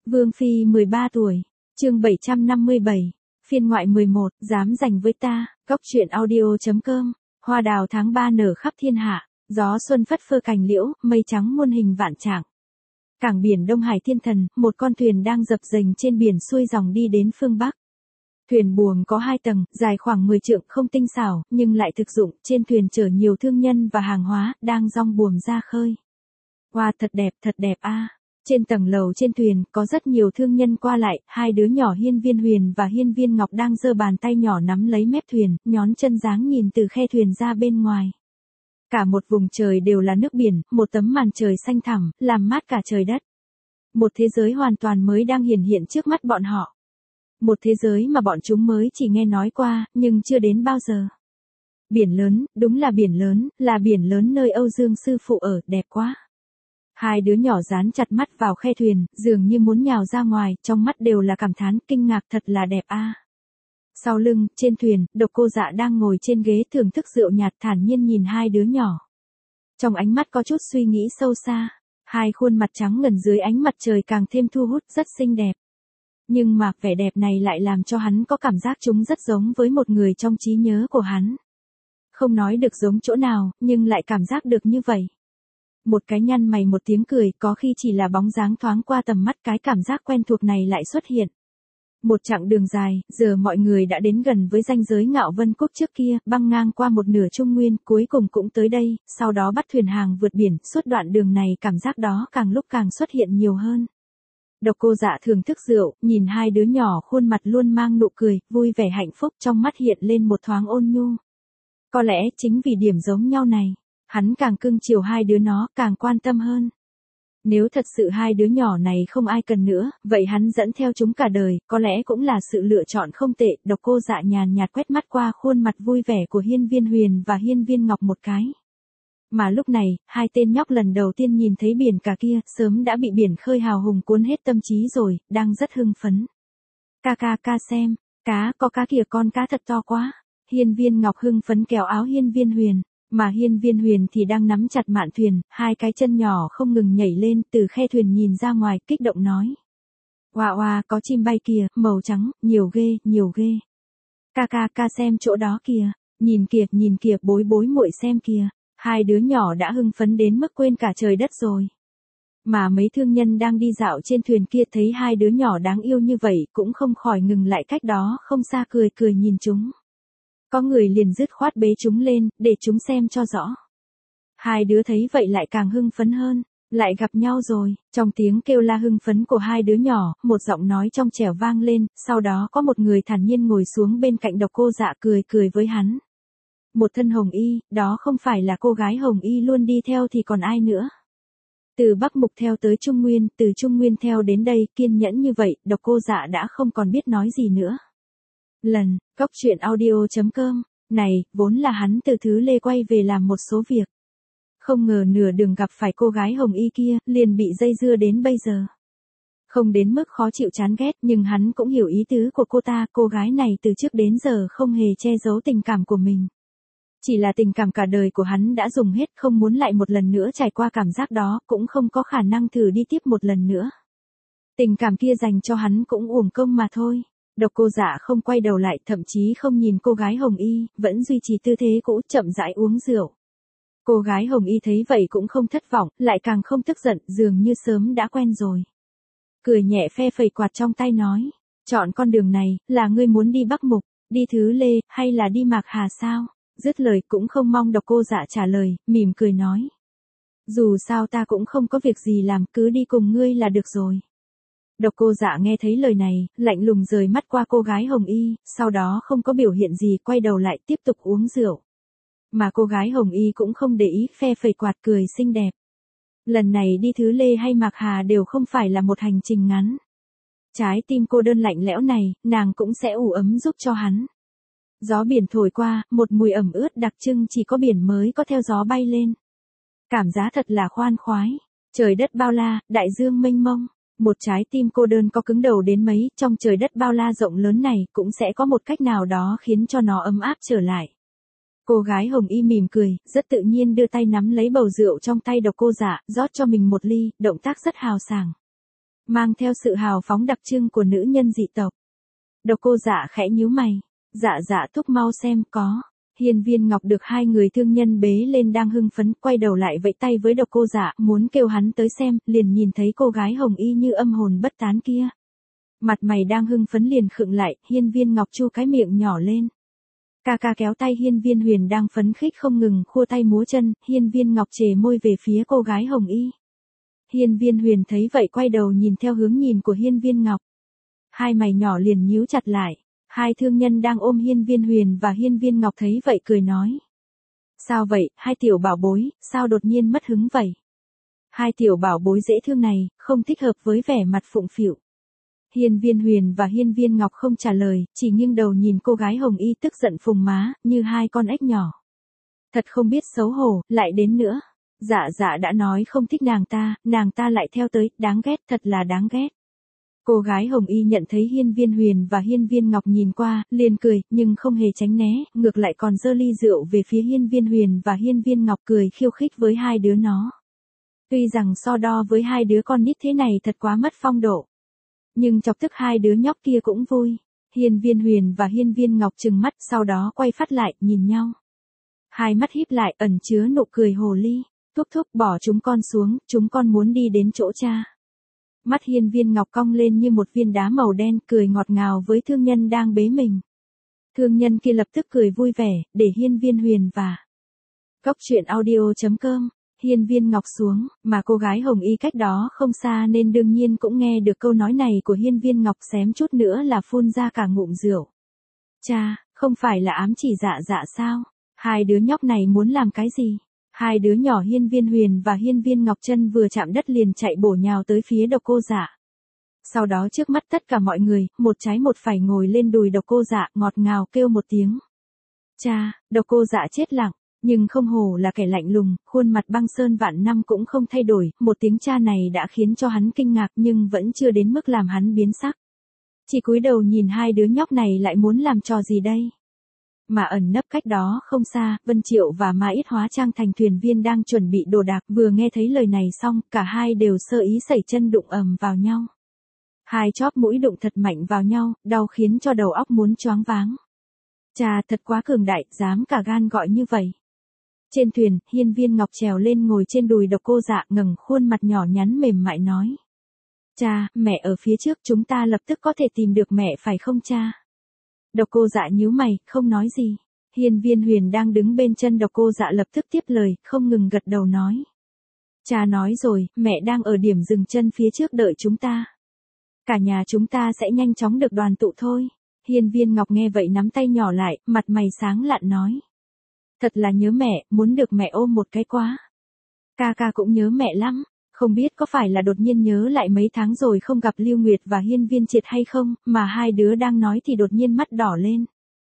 Vương Phi 13 tuổi, chương 757, phiên ngoại 11, dám giành với ta, góc truyện audio.com, hoa đào tháng 3 nở khắp thiên hạ, gió xuân phất phơ cành liễu, mây trắng muôn hình vạn trạng. Cảng biển Đông Hải Thiên Thần, một con thuyền đang dập dềnh trên biển xuôi dòng đi đến phương Bắc. Thuyền buồm có 2 tầng, dài khoảng 10 trượng, không tinh xảo, nhưng lại thực dụng, trên thuyền chở nhiều thương nhân và hàng hóa, đang dong buồm ra khơi. Wow, thật đẹp a. Trên tầng lầu trên thuyền, có rất nhiều thương nhân qua lại, 2 đứa nhỏ Hiên Viên Huyền và Hiên Viên Ngọc đang giơ bàn tay nhỏ nắm lấy mép thuyền, nhón chân dáng nhìn từ khe thuyền ra bên ngoài. Cả một vùng trời đều là nước biển, một tấm màn trời xanh thẳm, làm mát cả trời đất. Một thế giới hoàn toàn mới đang hiển hiện trước mắt bọn họ. Một thế giới mà bọn chúng mới chỉ nghe nói qua, nhưng chưa đến bao giờ. Biển lớn, đúng là biển lớn nơi Âu Dương sư phụ ở, đẹp quá. 2 đứa nhỏ dán chặt mắt vào khe thuyền, dường như muốn nhào ra ngoài, trong mắt đều là cảm thán, kinh ngạc, thật là đẹp a. Sau lưng, trên thuyền, Độc Cô Dạ đang ngồi trên ghế thưởng thức rượu nhạt, thản nhiên nhìn 2 đứa nhỏ. Trong ánh mắt có chút suy nghĩ sâu xa, 2 khuôn mặt trắng ngần dưới ánh mặt trời càng thêm thu hút, rất xinh đẹp. Nhưng mà, vẻ đẹp này lại làm cho hắn có cảm giác chúng rất giống với một người trong trí nhớ của hắn. Không nói được giống chỗ nào, nhưng lại cảm giác được như vậy. Một cái nhăn mày một tiếng cười, có khi chỉ là bóng dáng thoáng qua tầm mắt, cái cảm giác quen thuộc này lại xuất hiện. Một chặng đường dài, giờ mọi người đã đến gần với ranh giới Ngạo Vân Cốc trước kia, băng ngang qua một nửa Trung Nguyên, cuối cùng cũng tới đây, sau đó bắt thuyền hàng vượt biển, suốt đoạn đường này cảm giác đó càng lúc càng xuất hiện nhiều hơn. Độc Cô Dạ thưởng thức rượu, nhìn 2 đứa nhỏ khuôn mặt luôn mang nụ cười, vui vẻ hạnh phúc, trong mắt hiện lên một thoáng ôn nhu. Có lẽ chính vì điểm giống nhau này, hắn càng cưng chiều 2 đứa nó, càng quan tâm hơn. Nếu thật sự 2 đứa nhỏ này không ai cần nữa, vậy hắn dẫn theo chúng cả đời, có lẽ cũng là sự lựa chọn không tệ. Độc Cô Dạ nhàn nhạt quét mắt qua khuôn mặt vui vẻ của Hiên Viên Huyền và Hiên Viên Ngọc một cái. Mà lúc này, 2 tên nhóc lần đầu tiên nhìn thấy biển cả kia, sớm đã bị biển khơi hào hùng cuốn hết tâm trí rồi, đang rất hưng phấn. Ca xem, có cá kìa, con cá thật to quá. Hiên Viên Ngọc hưng phấn kéo áo Hiên Viên Huyền, mà Hiên Viên Huyền thì đang nắm chặt mạn thuyền, 2 cái chân nhỏ không ngừng nhảy lên, từ khe thuyền nhìn ra ngoài, kích động nói. Oa, có chim bay kìa, màu trắng, nhiều ghê. Ca xem chỗ đó kìa, nhìn kìa, bối muội xem kìa. 2 đứa nhỏ đã hưng phấn đến mức quên cả trời đất rồi. Mà mấy thương nhân đang đi dạo trên thuyền kia thấy 2 đứa nhỏ đáng yêu như vậy, cũng không khỏi ngừng lại cách đó không xa, cười nhìn chúng. Có người liền dứt khoát bế chúng lên, để chúng xem cho rõ. 2 đứa thấy vậy lại càng hưng phấn hơn, lại gặp nhau rồi. Trong tiếng kêu la hưng phấn của 2 đứa nhỏ, một giọng nói trong trẻo vang lên, sau đó có một người thản nhiên ngồi xuống bên cạnh Độc Cô Dạ, cười với hắn. Một thân hồng y, đó không phải là cô gái hồng y luôn đi theo thì còn ai nữa. Từ Bắc Mục theo tới Trung Nguyên, từ Trung Nguyên theo đến đây, kiên nhẫn như vậy, Độc Cô Dạ đã không còn biết nói gì nữa. Góc truyện audio.com, này, vốn là hắn từ Thứ Lê quay về làm một số việc. Không ngờ nửa đường gặp phải cô gái hồng y kia, liền bị dây dưa đến bây giờ. Không đến mức khó chịu chán ghét, nhưng hắn cũng hiểu ý tứ của cô ta, cô gái này từ trước đến giờ không hề che giấu tình cảm của mình. Chỉ là tình cảm cả đời của hắn đã dùng hết, không muốn lại một lần nữa trải qua cảm giác đó, cũng không có khả năng thử đi tiếp một lần nữa. Tình cảm kia dành cho hắn cũng uổng công mà thôi. Độc Cô Dạ không quay đầu lại, thậm chí không nhìn cô gái hồng y, vẫn duy trì tư thế cũ, chậm rãi uống rượu. Cô gái hồng y thấy vậy cũng không thất vọng, lại càng không tức giận, dường như sớm đã quen rồi. Cười nhẹ phe phẩy quạt trong tay nói, chọn con đường này, là ngươi muốn đi Bắc Mục, đi Thứ Lê, hay là đi Mạc Hà sao? Dứt lời cũng không mong Độc Cô Dạ trả lời, mỉm cười nói. Dù sao ta cũng không có việc gì làm, cứ đi cùng ngươi là được rồi. Độc Cô Dạ nghe thấy lời này, lạnh lùng rời mắt qua cô gái hồng y, sau đó không có biểu hiện gì, quay đầu lại tiếp tục uống rượu. Mà cô gái hồng y cũng không để ý, phe phẩy quạt cười xinh đẹp. Lần này đi Thứ Lê hay Mạc Hà đều không phải là một hành trình ngắn. Trái tim cô đơn lạnh lẽo này, nàng cũng sẽ ủ ấm giúp cho hắn. Gió biển thổi qua, một mùi ẩm ướt đặc trưng chỉ có biển mới có theo gió bay lên. Cảm giác thật là khoan khoái. Trời đất bao la, đại dương mênh mông. Một trái tim cô đơn có cứng đầu đến mấy, trong trời đất bao la rộng lớn này, cũng sẽ có một cách nào đó khiến cho nó ấm áp trở lại. Cô gái hồng y mỉm cười, rất tự nhiên đưa tay nắm lấy bầu rượu trong tay Độc Cô Dạ, rót cho mình một ly, động tác rất hào sảng. mang theo sự hào phóng đặc trưng của nữ nhân dị tộc. Độc Cô Dạ khẽ nhíu mày, Dạ thúc mau xem có. Hiên Viên Ngọc được hai người thương nhân bế lên đang hưng phấn, quay đầu lại vẫy tay với Độc Cô Dạ, muốn kêu hắn tới xem, liền nhìn thấy cô gái hồng y như âm hồn bất tán kia. Mặt mày đang hưng phấn liền khựng lại, Hiên Viên Ngọc chu cái miệng nhỏ lên. Ca ca kéo tay Hiên Viên Huyền đang phấn khích không ngừng, khua tay múa chân, Hiên Viên Ngọc chề môi về phía cô gái hồng y. Hiên Viên Huyền thấy vậy quay đầu nhìn theo hướng nhìn của Hiên Viên Ngọc. Hai mày nhỏ liền nhíu chặt lại. Hai thương nhân đang ôm Hiên Viên Huyền và Hiên Viên Ngọc thấy vậy cười nói. Sao vậy, hai tiểu bảo bối, sao đột nhiên mất hứng vậy? Hai tiểu bảo bối dễ thương này, không thích hợp với vẻ mặt phụng phịu. Hiên Viên Huyền và Hiên Viên Ngọc không trả lời, chỉ nghiêng đầu nhìn cô gái hồng y tức giận phùng má, như hai con ếch nhỏ. Thật không biết xấu hổ, lại đến nữa. Dạ đã nói không thích nàng ta lại theo tới, đáng ghét, thật là đáng ghét. Cô gái hồng y nhận thấy Hiên Viên Huyền và Hiên Viên Ngọc nhìn qua, liền cười, nhưng không hề tránh né, ngược lại còn giơ ly rượu về phía Hiên Viên Huyền và Hiên Viên Ngọc cười khiêu khích với hai đứa nó. Tuy rằng so đo với hai đứa con nít thế này thật quá mất phong độ. Nhưng chọc tức hai đứa nhóc kia cũng vui. Hiên Viên Huyền và Hiên Viên Ngọc trừng mắt, sau đó quay phát lại, nhìn nhau. Hai mắt híp lại, ẩn chứa nụ cười hồ ly. Thúc bỏ chúng con xuống, chúng con muốn đi đến chỗ cha. Mắt Hiên Viên Ngọc cong lên như một viên đá màu đen, cười ngọt ngào với thương nhân đang bế mình. Thương nhân kia lập tức cười vui vẻ, để Hiên Viên Huyền và Cốc truyện audio.com. Hiên Viên Ngọc xuống, mà cô gái hồng y cách đó không xa nên đương nhiên cũng nghe được câu nói này của Hiên Viên Ngọc, xém chút nữa là phun ra cả ngụm rượu. Cha, không phải là ám chỉ dạ sao? Hai đứa nhóc này muốn làm cái gì? Hai đứa nhỏ Hiên Viên Huyền và Hiên Viên Ngọc chân vừa chạm đất liền chạy bổ nhào tới phía Độc Cô Dạ. Sau đó trước mắt tất cả mọi người, một trái một phải ngồi lên đùi Độc Cô Dạ, ngọt ngào kêu một tiếng. Cha, Độc Cô Dạ chết lặng, nhưng không hổ là kẻ lạnh lùng, khuôn mặt băng sơn vạn năm cũng không thay đổi, một tiếng cha này đã khiến cho hắn kinh ngạc nhưng vẫn chưa đến mức làm hắn biến sắc. Chỉ cúi đầu nhìn hai đứa nhóc này lại muốn làm trò gì đây? Mà ẩn nấp cách đó không xa, Vân Triệu và Ma Ít hóa trang thành thuyền viên đang chuẩn bị đồ đạc, vừa nghe thấy lời này xong, cả hai đều sơ ý sẩy chân đụng ầm vào nhau. Hai chóp mũi đụng thật mạnh vào nhau, đau khiến cho đầu óc muốn choáng váng. Cha thật quá cường đại, dám cả gan gọi như vậy. Trên thuyền, Hiên Viên Ngọc trèo lên ngồi trên đùi Độc Cô Dạ, ngẩng khuôn mặt nhỏ nhắn mềm mại nói. Cha, mẹ ở phía trước, chúng ta lập tức có thể tìm được mẹ phải không cha? Độc Cô Dạ nhíu mày, không nói gì. Hiên Viên Huyền đang đứng bên chân Độc Cô Dạ lập tức tiếp lời, không ngừng gật đầu nói. Cha nói rồi, mẹ đang ở điểm dừng chân phía trước đợi chúng ta. Cả nhà chúng ta sẽ nhanh chóng được đoàn tụ thôi. Hiên Viên Ngọc nghe vậy nắm tay nhỏ lại, mặt mày sáng lạn nói. Thật là nhớ mẹ, muốn được mẹ ôm một cái quá. Ca ca cũng nhớ mẹ lắm. Không biết có phải là đột nhiên nhớ lại mấy tháng rồi không gặp Lưu Nguyệt và Hiên Viên Triệt hay không, mà hai đứa đang nói thì đột nhiên mắt đỏ lên.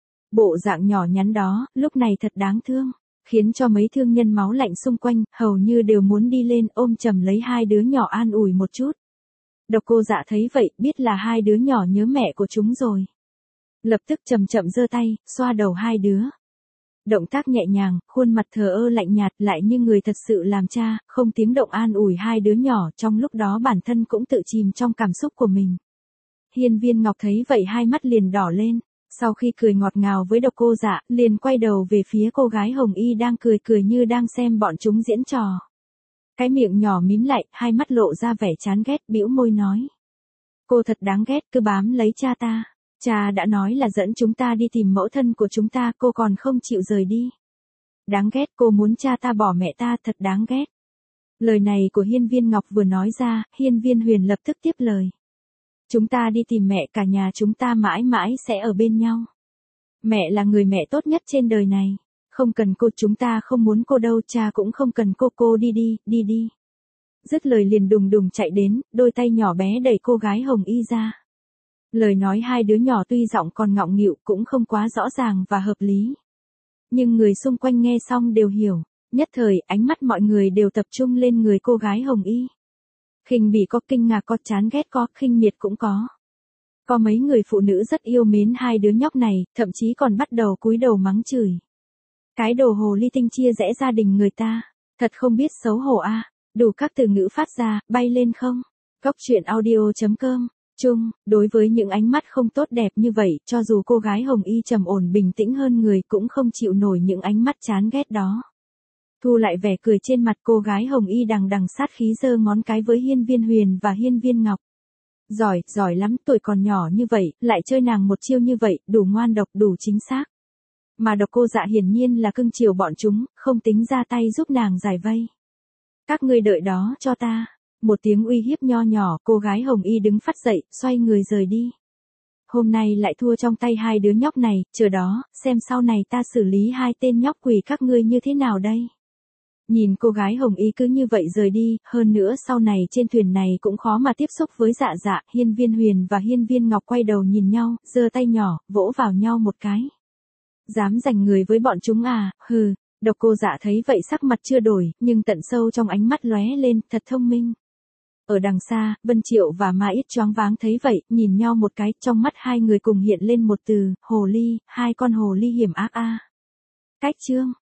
Bộ dạng nhỏ nhắn đó, lúc này thật đáng thương, khiến cho mấy thương nhân máu lạnh xung quanh, hầu như đều muốn đi lên ôm chầm lấy hai đứa nhỏ an ủi một chút. Độc Cô Dạ thấy vậy, biết là hai đứa nhỏ nhớ mẹ của chúng rồi. Lập tức chậm chậm giơ tay, xoa đầu hai đứa. Động tác nhẹ nhàng, khuôn mặt thờ ơ lạnh nhạt lại như người thật sự làm cha, không tiếng động an ủi hai đứa nhỏ, trong lúc đó bản thân cũng tự chìm trong cảm xúc của mình. Hiên Viên Ngọc thấy vậy hai mắt liền đỏ lên, sau khi cười ngọt ngào với Độc Cô Dạ, liền quay đầu về phía cô gái hồng y đang cười như đang xem bọn chúng diễn trò. Cái miệng nhỏ mím lại, hai mắt lộ ra vẻ chán ghét, bĩu môi nói. Cô thật đáng ghét, cứ bám lấy cha ta. Cha đã nói là dẫn chúng ta đi tìm mẫu thân của chúng ta, cô còn không chịu rời đi. Đáng ghét, cô muốn cha ta bỏ mẹ ta, thật đáng ghét. Lời này của Hiên Viên Ngọc vừa nói ra, Hiên Viên Huyền lập tức tiếp lời. Chúng ta đi tìm mẹ, cả nhà chúng ta mãi mãi sẽ ở bên nhau. Mẹ là người mẹ tốt nhất trên đời này. Không cần cô, chúng ta không muốn cô đâu, cha cũng không cần cô đi đi. Dứt lời liền đùng đùng chạy đến, đôi tay nhỏ bé đẩy cô gái hồng y ra. Lời nói hai đứa nhỏ tuy giọng còn ngọng nghịu cũng không quá rõ ràng và hợp lý. Nhưng người xung quanh nghe xong đều hiểu, nhất thời ánh mắt mọi người đều tập trung lên người cô gái hồng y. Khinh bỉ có, kinh ngạc có, chán ghét có, khinh miệt cũng có. Có mấy người phụ nữ rất yêu mến hai đứa nhóc này, thậm chí còn bắt đầu cúi đầu mắng chửi. Cái đồ hồ ly tinh chia rẽ gia đình người ta, thật không biết xấu hổ a. Đủ các từ ngữ phát ra, bay lên không? Cốc truyện audio.com. Chung, đối với những ánh mắt không tốt đẹp như vậy, cho dù cô gái Hồng Y trầm ổn bình tĩnh hơn người cũng không chịu nổi những ánh mắt chán ghét đó. Thu lại vẻ cười trên mặt, cô gái Hồng Y đằng đằng sát khí giơ ngón cái với Hiên Viên Huyền và Hiên Viên Ngọc. Giỏi, giỏi lắm, tuổi còn nhỏ như vậy, lại chơi nàng một chiêu như vậy, đủ ngoan độc, đủ chính xác. Mà Độc Cô Dạ hiển nhiên là cưng chiều bọn chúng, không tính ra tay giúp nàng giải vây. Các ngươi đợi đó cho ta. Một tiếng uy hiếp nho nhỏ, cô gái Hồng Y đứng phắt dậy, xoay người rời đi. Hôm nay lại thua trong tay hai đứa nhóc này, chờ đó, xem sau này ta xử lý hai tên nhóc quỷ các ngươi như thế nào đây. Nhìn cô gái Hồng Y cứ như vậy rời đi, hơn nữa sau này trên thuyền này cũng khó mà tiếp xúc với Dạ Dạ, Hiên Viên Huyền và Hiên Viên Ngọc quay đầu nhìn nhau, giơ tay nhỏ, vỗ vào nhau một cái. Dám giành người với bọn chúng à, hừ. Độc Cô Dạ thấy vậy sắc mặt chưa đổi, nhưng tận sâu trong ánh mắt lóe lên, thật thông minh. Ở đằng xa, Vân Triệu và Ma Ít choáng váng thấy vậy, nhìn nhau một cái, trong mắt hai người cùng hiện lên một từ, hồ ly, hai con hồ ly hiểm ác a. Cách chương